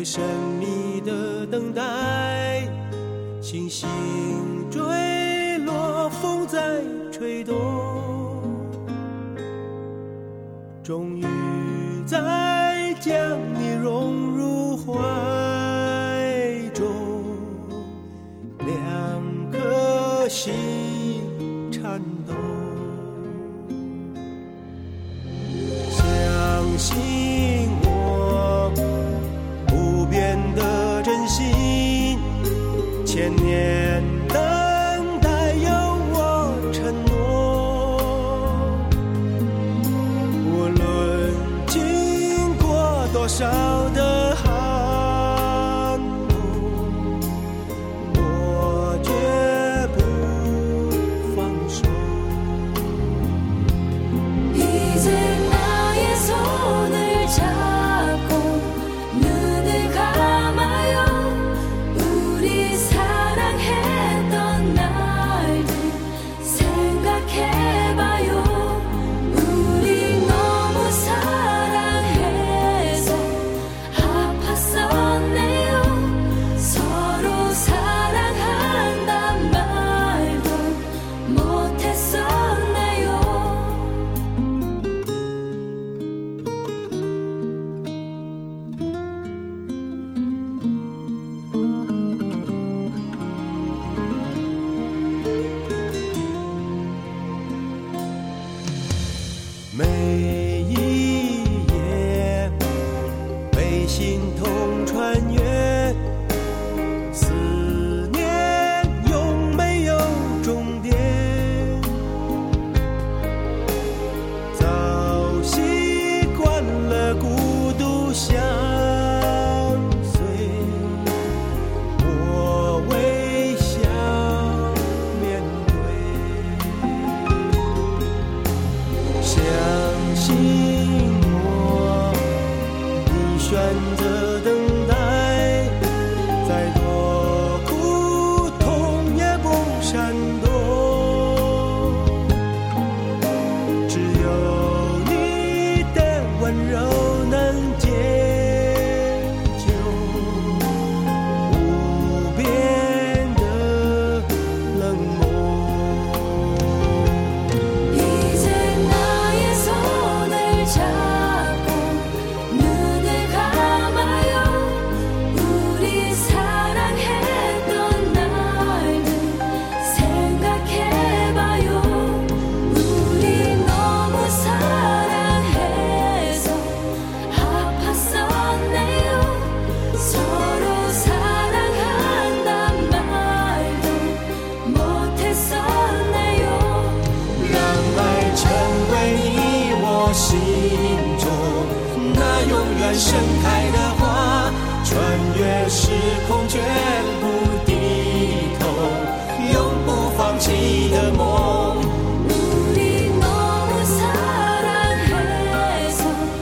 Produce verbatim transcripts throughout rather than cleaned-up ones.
神秘的等待，星星坠落，风在吹动，终于再将你融入怀中，两颗心颤抖，相信我不变的真心，千年等待有我承诺，无论经过多少的寒冬，我绝不放手。 이제 나의 손을 잡고 눈을 감아요. 우리 사랑했던 날들 생각해봐요. 우리 너무 사랑해서 아팠었네요. 서로 사랑한단 말도 못했었네요. 每一夜被心痛穿越，思念永没有终点，早习惯了孤独相随，我微笑面对。相信我，你选择等待，再多苦痛也不闪躲，只有你的温柔能解救无边的冷漠。 이제 나의 손을 잡고 눈을 감아요. 우리 사랑했던 날들 생각해봐요. 우리 너무 사랑해서 아팠었네요. 서로 사랑한단 말도 못했었네요. 让爱成为你我心中那永远盛开的花，穿越时空绝不低头，永不放弃的梦。 우리 너무 사랑해서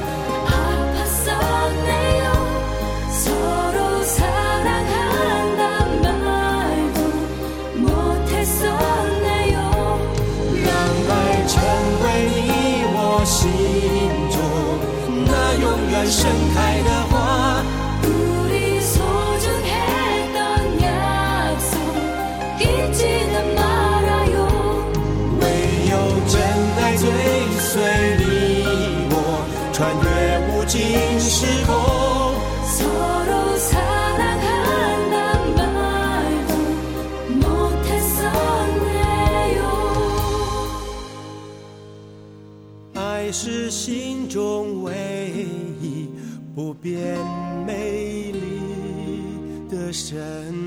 아팠었네요. 서로 사랑한단 말도 못했었네요. 让爱成为你我心中那永远盛开的花， 우리 소중했던 약속 잊지는 말아요. 唯有真爱追随你我，穿越无尽时空。 서로 사랑한단 말도 못했었네요. 爱是心中唯一不变美丽的神